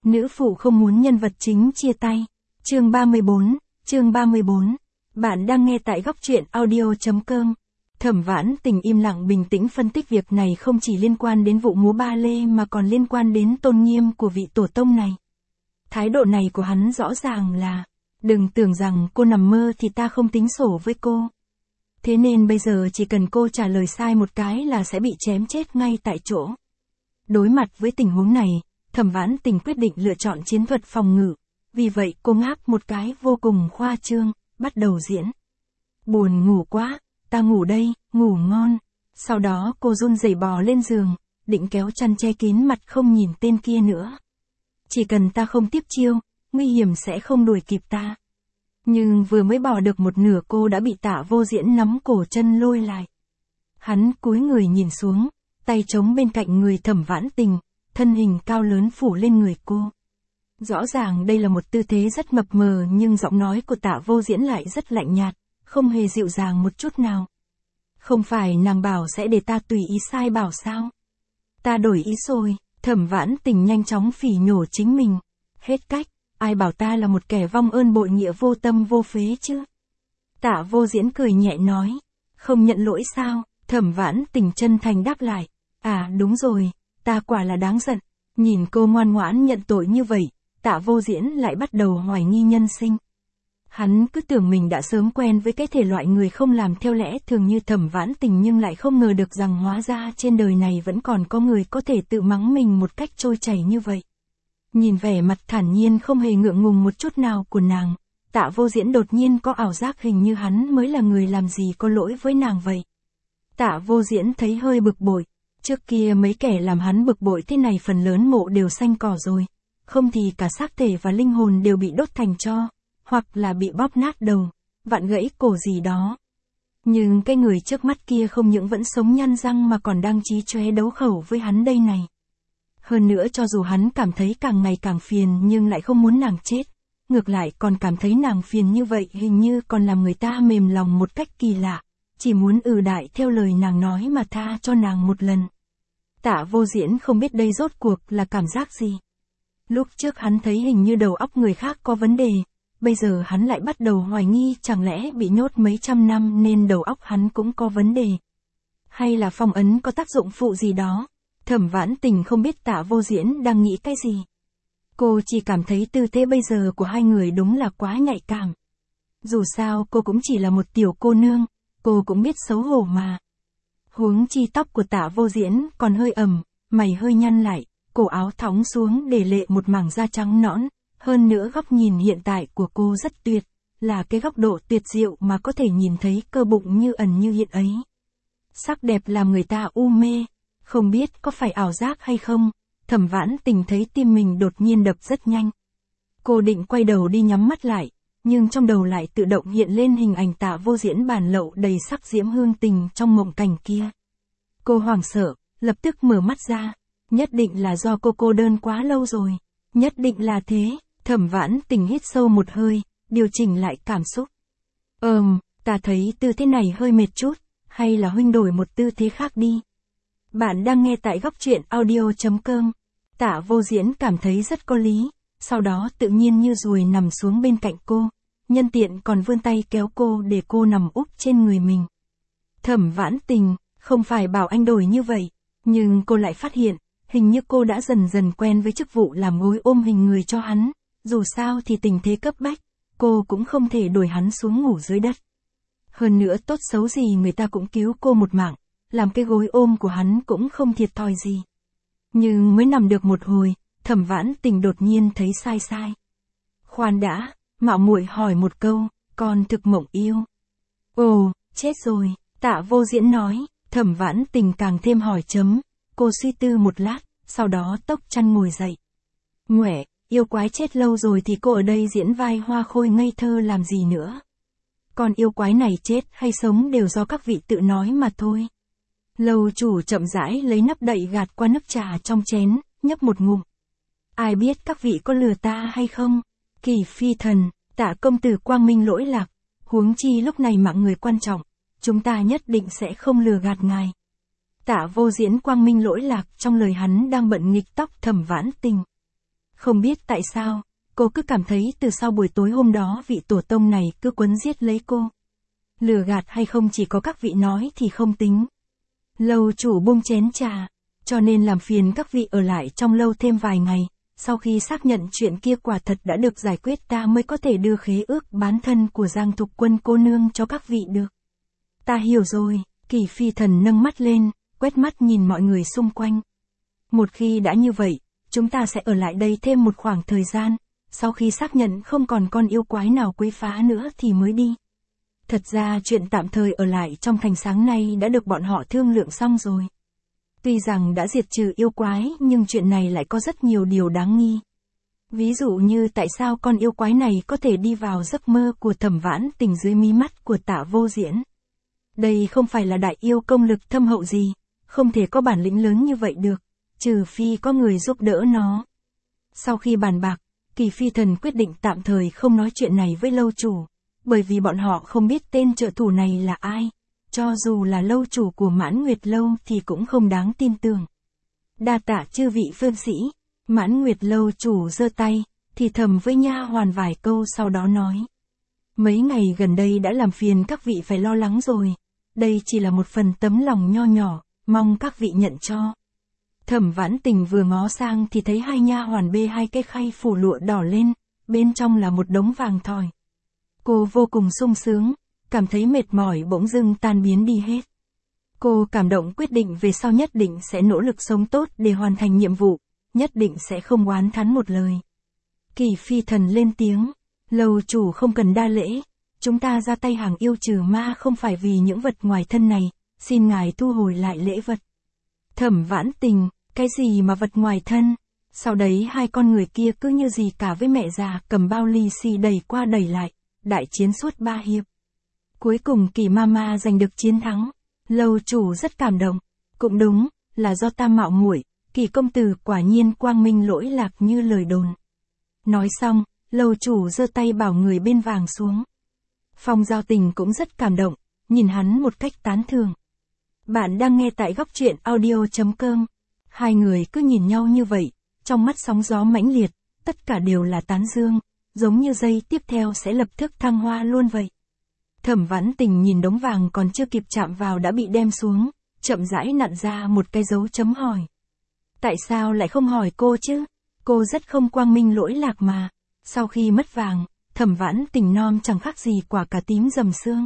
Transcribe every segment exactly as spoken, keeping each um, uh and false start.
Nữ phụ không muốn nhân vật chính chia tay. Chương ba mươi bốn, chương ba mươi bốn. Bạn đang nghe tại góc truyện audio chấm com. Thẩm Vãn Tình im lặng bình tĩnh phân tích việc này không chỉ liên quan đến vụ múa ba lê mà còn liên quan đến tôn nghiêm của vị tổ tông này. Thái độ này của hắn rõ ràng là, đừng tưởng rằng cô nằm mơ thì ta không tính sổ với cô. Thế nên bây giờ chỉ cần cô trả lời sai một cái là sẽ bị chém chết ngay tại chỗ. Đối mặt với tình huống này, Thẩm Vãn Tình quyết định lựa chọn chiến thuật phòng ngự. Vì vậy cô ngáp một cái vô cùng khoa trương, bắt đầu diễn. Buồn ngủ quá, ta ngủ đây, ngủ ngon. Sau đó cô run rẩy bò lên giường, định kéo chăn che kín mặt không nhìn tên kia nữa. Chỉ cần ta không tiếp chiêu, nguy hiểm sẽ không đuổi kịp ta. Nhưng vừa mới bò được một nửa cô đã bị Tạ Vô Diễn nắm cổ chân lôi lại. Hắn cúi người nhìn xuống, tay trống bên cạnh người Thẩm Vãn Tình, thân hình cao lớn phủ lên người cô. Rõ ràng đây là một tư thế rất mập mờ nhưng giọng nói của Tạ Vô Diễn lại rất lạnh nhạt, không hề dịu dàng một chút nào. Không phải nàng bảo sẽ để ta tùy ý sai bảo sao? Ta đổi ý rồi. Thẩm Vãn Tình nhanh chóng phỉ nhổ chính mình. Hết cách, ai bảo ta là một kẻ vong ơn bội nghĩa vô tâm vô phế chứ? Tạ Vô Diễn cười nhẹ nói. Không nhận lỗi sao? Thẩm Vãn Tình chân thành đáp lại. À đúng rồi, ta quả là đáng giận. Nhìn cô ngoan ngoãn nhận tội như vậy, Tạ Vô Diễn lại bắt đầu hoài nghi nhân sinh. Hắn cứ tưởng mình đã sớm quen với cái thể loại người không làm theo lẽ thường như Thẩm Vãn Tình nhưng lại không ngờ được rằng hóa ra trên đời này vẫn còn có người có thể tự mắng mình một cách trôi chảy như vậy. Nhìn vẻ mặt thản nhiên không hề ngượng ngùng một chút nào của nàng, Tạ Vô Diễn đột nhiên có ảo giác hình như hắn mới là người làm gì có lỗi với nàng vậy. Tạ Vô Diễn thấy hơi bực bội, trước kia mấy kẻ làm hắn bực bội thế này phần lớn mộ đều xanh cỏ rồi, không thì cả xác thể và linh hồn đều bị đốt thành tro. Hoặc là bị bóp nát đầu, vặn gãy cổ gì đó. Nhưng cái người trước mắt kia không những vẫn sống nhăn răng mà còn đang chí chóe đấu khẩu với hắn đây này. Hơn nữa cho dù hắn cảm thấy càng ngày càng phiền nhưng lại không muốn nàng chết, ngược lại còn cảm thấy nàng phiền như vậy hình như còn làm người ta mềm lòng một cách kỳ lạ, chỉ muốn ừ đại theo lời nàng nói mà tha cho nàng một lần. Tạ Vô Diễn không biết đây rốt cuộc là cảm giác gì. Lúc trước hắn thấy hình như đầu óc người khác có vấn đề. Bây giờ hắn lại bắt đầu hoài nghi chẳng lẽ bị nhốt mấy trăm năm nên đầu óc hắn cũng có vấn đề. Hay là phong ấn có tác dụng phụ gì đó. Thẩm Vãn Tình không biết Tạ Vô Diễn đang nghĩ cái gì. Cô chỉ cảm thấy tư thế bây giờ của hai người đúng là quá nhạy cảm. Dù sao cô cũng chỉ là một tiểu cô nương, cô cũng biết xấu hổ mà. Huống chi tóc của Tạ Vô Diễn còn hơi ẩm, mày hơi nhăn lại, cổ áo thõng xuống để lộ một mảng da trắng nõn. Hơn nữa góc nhìn hiện tại của cô rất tuyệt, là cái góc độ tuyệt diệu mà có thể nhìn thấy cơ bụng như ẩn như hiện ấy. Sắc đẹp làm người ta u mê, không biết có phải ảo giác hay không, Thẩm Vãn Tình thấy tim mình đột nhiên đập rất nhanh. Cô định quay đầu đi nhắm mắt lại, nhưng trong đầu lại tự động hiện lên hình ảnh Tạ Vô Diễn bản lậu đầy sắc diễm hương tình trong mộng cảnh kia. Cô hoảng sợ, lập tức mở mắt ra, nhất định là do cô cô đơn quá lâu rồi, nhất định là thế. Thẩm Vãn Tình hít sâu một hơi, điều chỉnh lại cảm xúc. Ờm, ta thấy tư thế này hơi mệt chút, hay là huynh đổi một tư thế khác đi. Bạn đang nghe tại góc truyện audio chấm com. Tạ Vô Diễn cảm thấy rất có lý, sau đó tự nhiên như ruồi nằm xuống bên cạnh cô, nhân tiện còn vươn tay kéo cô để cô nằm úp trên người mình. Thẩm Vãn Tình, không phải bảo anh đổi như vậy, nhưng cô lại phát hiện, hình như cô đã dần dần quen với chức vụ làm gối ôm hình người cho hắn. Dù sao thì tình thế cấp bách, cô cũng không thể đuổi hắn xuống ngủ dưới đất. Hơn nữa tốt xấu gì người ta cũng cứu cô một mạng, làm cái gối ôm của hắn cũng không thiệt thòi gì. Nhưng mới nằm được một hồi, Thẩm Vãn Tình đột nhiên thấy sai sai. Khoan đã, mạo muội hỏi một câu, con thực mộng yêu. Ồ, chết rồi, Tạ Vô Diễn nói. Thẩm Vãn Tình càng thêm hỏi chấm, cô suy tư một lát, sau đó tốc chăn ngồi dậy. Nguệ. Yêu quái chết lâu rồi thì cô ở đây diễn vai hoa khôi ngây thơ làm gì nữa. Còn yêu quái này chết hay sống đều do các vị tự nói mà thôi. Lầu chủ chậm rãi lấy nắp đậy gạt qua nước trà trong chén, nhấp một ngụm. Ai biết các vị có lừa ta hay không? Kỳ phi thần, Tạ công tử quang minh lỗi lạc, huống chi lúc này mạng người quan trọng, chúng ta nhất định sẽ không lừa gạt ngài. Tạ Vô Diễn quang minh lỗi lạc trong lời hắn đang bận nghịch tóc Thẩm Vãn Tình. Không biết tại sao, cô cứ cảm thấy từ sau buổi tối hôm đó vị tổ tông này cứ quấn giết lấy cô. Lừa gạt hay không chỉ có các vị nói thì không tính. Lâu chủ buông chén trà, cho nên làm phiền các vị ở lại trong lâu thêm vài ngày, sau khi xác nhận chuyện kia quả thật đã được giải quyết ta mới có thể đưa khế ước bán thân của Giang Thục Quân cô nương cho các vị được. Ta hiểu rồi, Kỳ Phi Thần nâng mắt lên, quét mắt nhìn mọi người xung quanh. Một khi đã như vậy, chúng ta sẽ ở lại đây thêm một khoảng thời gian, sau khi xác nhận không còn con yêu quái nào quấy phá nữa thì mới đi. Thật ra chuyện tạm thời ở lại trong thành sáng nay đã được bọn họ thương lượng xong rồi. Tuy rằng đã diệt trừ yêu quái nhưng chuyện này lại có rất nhiều điều đáng nghi. Ví dụ như tại sao con yêu quái này có thể đi vào giấc mơ của Thẩm Vãn Tình dưới mí mắt của Tạ Vô Diễn. Đây không phải là đại yêu công lực thâm hậu gì, không thể có bản lĩnh lớn như vậy được, trừ phi có người giúp đỡ nó. Sau khi bàn bạc, Kỳ Phi Thần quyết định tạm thời không nói chuyện này với lâu chủ, bởi vì bọn họ không biết tên trợ thủ này là ai. Cho dù là lâu chủ của Mãn Nguyệt Lâu thì cũng không đáng tin tưởng. Đa tạ chư vị phương sĩ, Mãn Nguyệt Lâu chủ giơ tay, thì thầm với nha hoàn vài câu sau đó nói. Mấy ngày gần đây đã làm phiền các vị phải lo lắng rồi, đây chỉ là một phần tấm lòng nho nhỏ, mong các vị nhận cho. Thẩm Vãn Tình vừa ngó sang thì thấy hai nha hoàn bê hai cái khay phủ lụa đỏ lên, bên trong là một đống vàng thỏi. Cô vô cùng sung sướng, cảm thấy mệt mỏi bỗng dưng tan biến đi hết. Cô cảm động quyết định về sau nhất định sẽ nỗ lực sống tốt để hoàn thành nhiệm vụ, nhất định sẽ không oán thán một lời. Kỳ Phi Thần lên tiếng, lâu chủ không cần đa lễ, chúng ta ra tay hàng yêu trừ ma không phải vì những vật ngoài thân này, xin ngài thu hồi lại lễ vật. Thẩm Vãn Tình, cái gì mà vật ngoài thân? Sau đấy hai con người kia cứ như gì cả với mẹ già cầm bao lì xì đẩy qua đẩy lại, đại chiến suốt ba hiệp. Cuối cùng Kỳ Mama giành được chiến thắng, lâu chủ rất cảm động, cũng đúng, là do ta mạo muội, Kỳ công tử quả nhiên quang minh lỗi lạc như lời đồn. Nói xong, lâu chủ giơ tay bảo người bên vàng xuống. Phong Giao Tình cũng rất cảm động, nhìn hắn một cách tán thưởng. Bạn đang nghe tại góc truyện audio chấm com. Hai người cứ nhìn nhau như vậy, trong mắt sóng gió mãnh liệt, tất cả đều là tán dương, giống như giây tiếp theo sẽ lập tức thăng hoa luôn vậy. Thẩm Vãn Tình nhìn đống vàng còn chưa kịp chạm vào đã bị đem xuống, chậm rãi nặn ra một cái dấu chấm hỏi. Tại sao lại không hỏi cô chứ? Cô rất không quang minh lỗi lạc mà. Sau khi mất vàng, Thẩm Vãn Tình non chẳng khác gì quả cà tím dầm xương.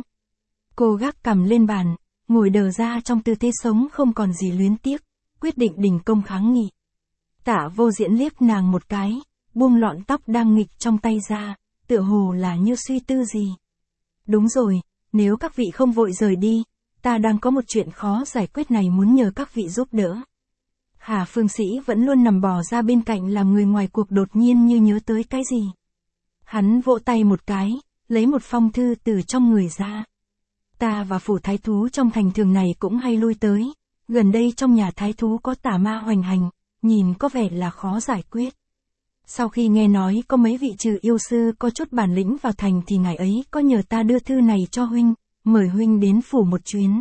Cô gác cằm lên bàn, ngồi đờ ra trong tư thế sống không còn gì luyến tiếc, quyết định đình công kháng nghị. Tạ Vô Diễn liếc nàng một cái, buông lọn tóc đang nghịch trong tay ra, tựa hồ là như suy tư gì. Đúng rồi, nếu các vị không vội rời đi, ta đang có một chuyện khó giải quyết này muốn nhờ các vị giúp đỡ. Hà Phương Sĩ vẫn luôn nằm bò ra bên cạnh làm người ngoài cuộc đột nhiên như nhớ tới cái gì. Hắn vỗ tay một cái, lấy một phong thư từ trong người ra. Ta và phủ thái thú trong thành thường này cũng hay lui tới, gần đây trong nhà thái thú có tà ma hoành hành, nhìn có vẻ là khó giải quyết. Sau khi nghe nói có mấy vị trừ yêu sư có chút bản lĩnh vào thành thì ngài ấy có nhờ ta đưa thư này cho huynh, mời huynh đến phủ một chuyến.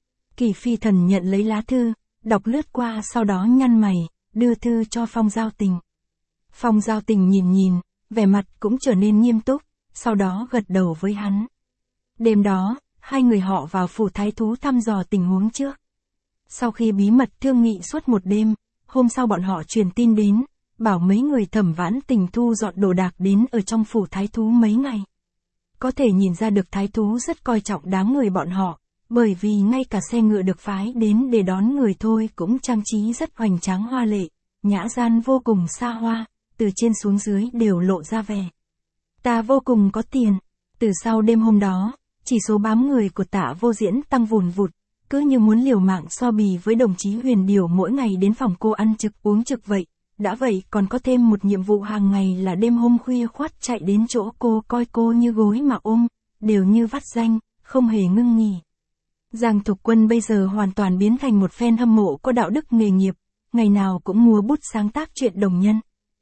Kỳ Phi Thần nhận lấy lá thư, đọc lướt qua sau đó nhăn mày, đưa thư cho Phong Giao Tình. Phong Giao Tình nhìn nhìn, vẻ mặt cũng trở nên nghiêm túc, sau đó gật đầu với hắn. Đêm đó, hai người họ vào phủ thái thú thăm dò tình huống trước. Sau khi bí mật thương nghị suốt một đêm, hôm sau bọn họ truyền tin đến, bảo mấy người Thẩm Vãn Tình thu dọn đồ đạc đến ở trong phủ thái thú mấy ngày. Có thể nhìn ra được thái thú rất coi trọng đám người bọn họ, bởi vì ngay cả xe ngựa được phái đến để đón người thôi cũng trang trí rất hoành tráng hoa lệ, nhã gian vô cùng xa hoa, từ trên xuống dưới đều lộ ra vẻ. Ta vô cùng có tiền. Từ sau đêm hôm đó, chỉ số bám người của Tạ Vô Diễn tăng vùn vụt, cứ như muốn liều mạng so bì với đồng chí Huyền Điều mỗi ngày đến phòng cô ăn trực uống trực vậy. Đã vậy còn có thêm một nhiệm vụ hàng ngày là đêm hôm khuya khoắt chạy đến chỗ cô coi cô như gối mà ôm, đều như vắt danh, không hề ngưng nghỉ. Giang Thục Quân bây giờ hoàn toàn biến thành một fan hâm mộ có đạo đức nghề nghiệp, ngày nào cũng mua bút sáng tác chuyện đồng nhân.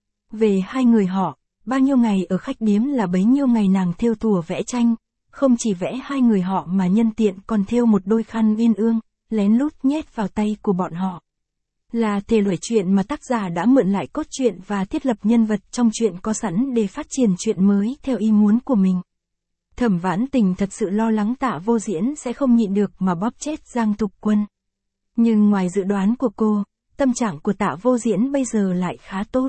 Về hai người họ, bao nhiêu ngày ở khách điếm là bấy nhiêu ngày nàng thêu thùa vẽ tranh, không chỉ vẽ hai người họ mà nhân tiện còn thêu một đôi khăn uyên ương, lén lút nhét vào tay của bọn họ. là thể loại truyện mà tác giả đã mượn lại cốt truyện và thiết lập nhân vật trong truyện có sẵn để phát triển truyện mới theo ý muốn của mình. Thẩm Vãn Tình thật sự lo lắng Tạ Vô Diễn sẽ không nhịn được mà bóp chết Giang Thục Quân. Nhưng ngoài dự đoán của cô, tâm trạng của Tạ Vô Diễn bây giờ lại khá tốt.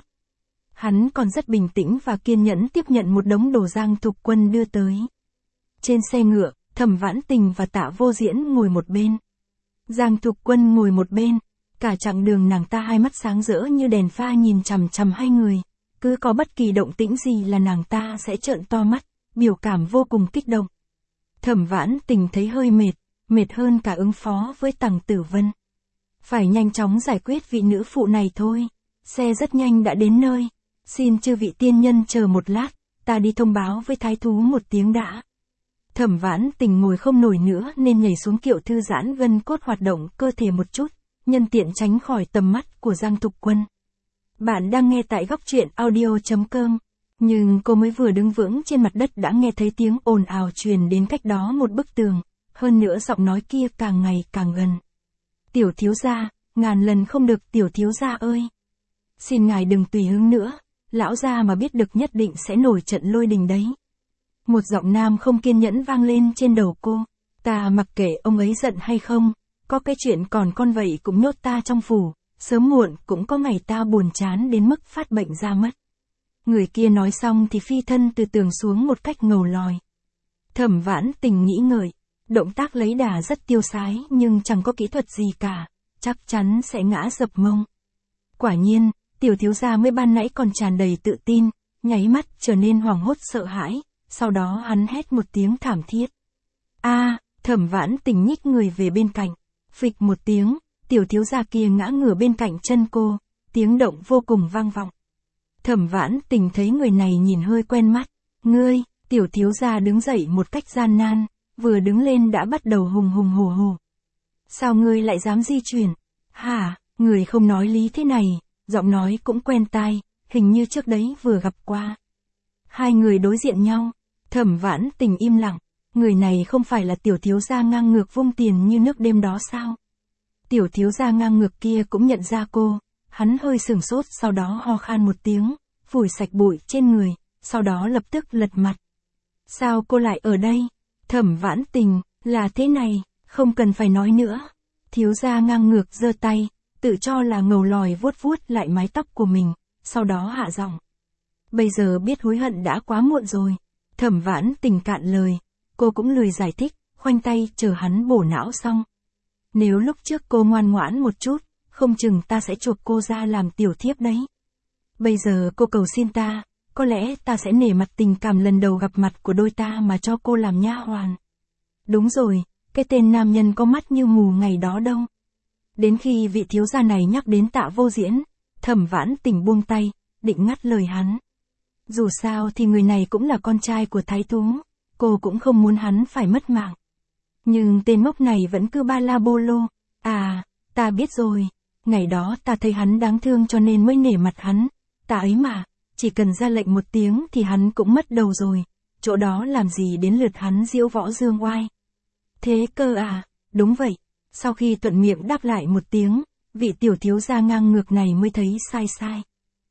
Hắn còn rất bình tĩnh và kiên nhẫn tiếp nhận một đống đồ Giang Thục Quân đưa tới. Trên xe ngựa, Thẩm Vãn Tình và Tạ Vô Diễn ngồi một bên. Giang Thục Quân ngồi một bên, cả chặng đường nàng ta hai mắt sáng rỡ như đèn pha nhìn chằm chằm hai người, cứ có bất kỳ động tĩnh gì là nàng ta sẽ trợn to mắt, biểu cảm vô cùng kích động. Thẩm Vãn Tình thấy hơi mệt, mệt hơn cả ứng phó với Tằng Tử Vân. Phải nhanh chóng giải quyết vị nữ phụ này thôi, xe rất nhanh đã đến nơi, xin chư vị tiên nhân chờ một lát, ta đi thông báo với thái thú một tiếng đã. Thẩm Vãn Tình ngồi không nổi nữa nên nhảy xuống kiệu thư giãn gân cốt hoạt động cơ thể một chút, nhân tiện tránh khỏi tầm mắt của Giang Thục Quân. Bạn đang nghe tại góc truyện audio chấm com, nhưng cô mới vừa đứng vững trên mặt đất đã nghe thấy tiếng ồn ào truyền đến cách đó một bức tường, hơn nữa giọng nói kia càng ngày càng gần. Tiểu thiếu gia, ngàn lần không được tiểu thiếu gia ơi. Xin ngài đừng tùy hứng nữa, lão gia mà biết được nhất định sẽ nổi trận lôi đình đấy. Một giọng nam không kiên nhẫn vang lên trên đầu cô, ta mặc kệ ông ấy giận hay không, có cái chuyện còn con vậy cũng nhốt ta trong phủ, sớm muộn cũng có ngày ta buồn chán đến mức phát bệnh ra mất. Người kia nói xong thì phi thân từ tường xuống một cách ngầu lòi. Thẩm Vãn Tình nghĩ ngợi, động tác lấy đà rất tiêu sái nhưng chẳng có kỹ thuật gì cả, chắc chắn sẽ ngã dập mông. Quả nhiên, tiểu thiếu gia mới ban nãy còn tràn đầy tự tin, nháy mắt trở nên hoảng hốt sợ hãi, sau đó hắn hét một tiếng thảm thiết. A, Thẩm Vãn Tình nhích người về bên cạnh, phịch một tiếng, tiểu thiếu gia kia ngã ngửa bên cạnh chân cô, tiếng động vô cùng vang vọng. Thẩm Vãn Tình thấy người này nhìn hơi quen mắt, ngươi, tiểu thiếu gia đứng dậy một cách gian nan, vừa đứng lên đã bắt đầu hùng hùng hổ hổ. Sao ngươi lại dám di chuyển? Hả, người không nói lý thế này, giọng nói cũng quen tai, hình như trước đấy vừa gặp qua. Hai người đối diện nhau, Thẩm Vãn Tình im lặng, người này không phải là tiểu thiếu gia ngang ngược vung tiền như nước đêm đó sao? Tiểu thiếu gia ngang ngược kia cũng nhận ra cô, hắn hơi sửng sốt sau đó ho khan một tiếng, phủi sạch bụi trên người, sau đó lập tức lật mặt. Sao cô lại ở đây? Thẩm Vãn Tình, là thế này, không cần phải nói nữa. Thiếu gia ngang ngược giơ tay, tự cho là ngầu lòi vuốt vuốt lại mái tóc của mình, sau đó hạ giọng. Bây giờ biết hối hận đã quá muộn rồi. Thẩm Vãn Tình cạn lời, cô cũng lười giải thích, khoanh tay chờ hắn bổ não xong. Nếu lúc trước cô ngoan ngoãn một chút, không chừng ta sẽ chuộc cô ra làm tiểu thiếp đấy. Bây giờ cô cầu xin ta, có lẽ ta sẽ nể mặt tình cảm lần đầu gặp mặt của đôi ta mà cho cô làm nha hoàn. Đúng rồi, cái tên nam nhân có mắt như mù ngày đó đâu. Đến khi vị thiếu gia này nhắc đến Tạ Vô Diễn, Thẩm Vãn Tình buông tay, định ngắt lời hắn. Dù sao thì người này cũng là con trai của thái thú, cô cũng không muốn hắn phải mất mạng. Nhưng tên ngốc này vẫn cứ ba la bô lô, à, ta biết rồi, ngày đó ta thấy hắn đáng thương cho nên mới nể mặt hắn, ta ấy mà, chỉ cần ra lệnh một tiếng thì hắn cũng mất đầu rồi, chỗ đó làm gì đến lượt hắn diễu võ dương oai. Thế cơ à, đúng vậy, sau khi thuận miệng đáp lại một tiếng, vị tiểu thiếu gia ngang ngược này mới thấy sai sai.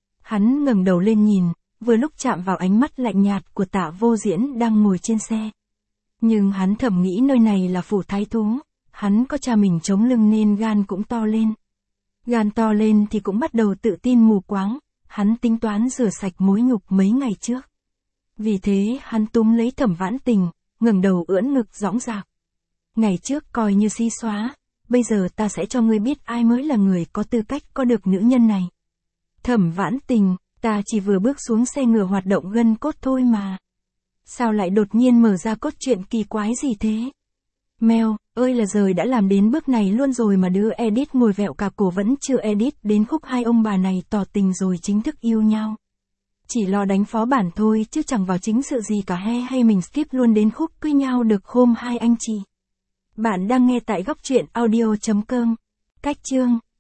Hắn ngẩng đầu lên nhìn, vừa lúc chạm vào ánh mắt lạnh nhạt của Tạ Vô Diễn đang ngồi trên xe. Nhưng hắn thầm nghĩ nơi này là phủ thái thú, hắn có cha mình chống lưng nên gan cũng to lên. Gan to lên thì cũng bắt đầu tự tin mù quáng, hắn tính toán rửa sạch mối nhục mấy ngày trước. Vì thế hắn túm lấy Thẩm Vãn Tình, ngẩng đầu ưỡn ngực dõng dạc. Ngày trước coi như xí xóa, bây giờ ta sẽ cho ngươi biết ai mới là người có tư cách có được nữ nhân này. Thẩm Vãn Tình, ta chỉ vừa bước xuống xe ngựa hoạt động gân cốt thôi mà. Sao lại đột nhiên mở ra cốt truyện kỳ quái gì thế? Mèo, ơi là giời đã làm đến bước này luôn rồi mà đứa edit ngồi vẹo cả cổ vẫn chưa edit đến khúc hai ông bà này tỏ tình rồi chính thức yêu nhau. Chỉ lo đánh phó bản thôi chứ chẳng vào chính sự gì cả he hay mình skip luôn đến khúc cưới nhau được hôm hai anh chị. Bạn đang nghe tại góc truyện audio chấm com. Cách chương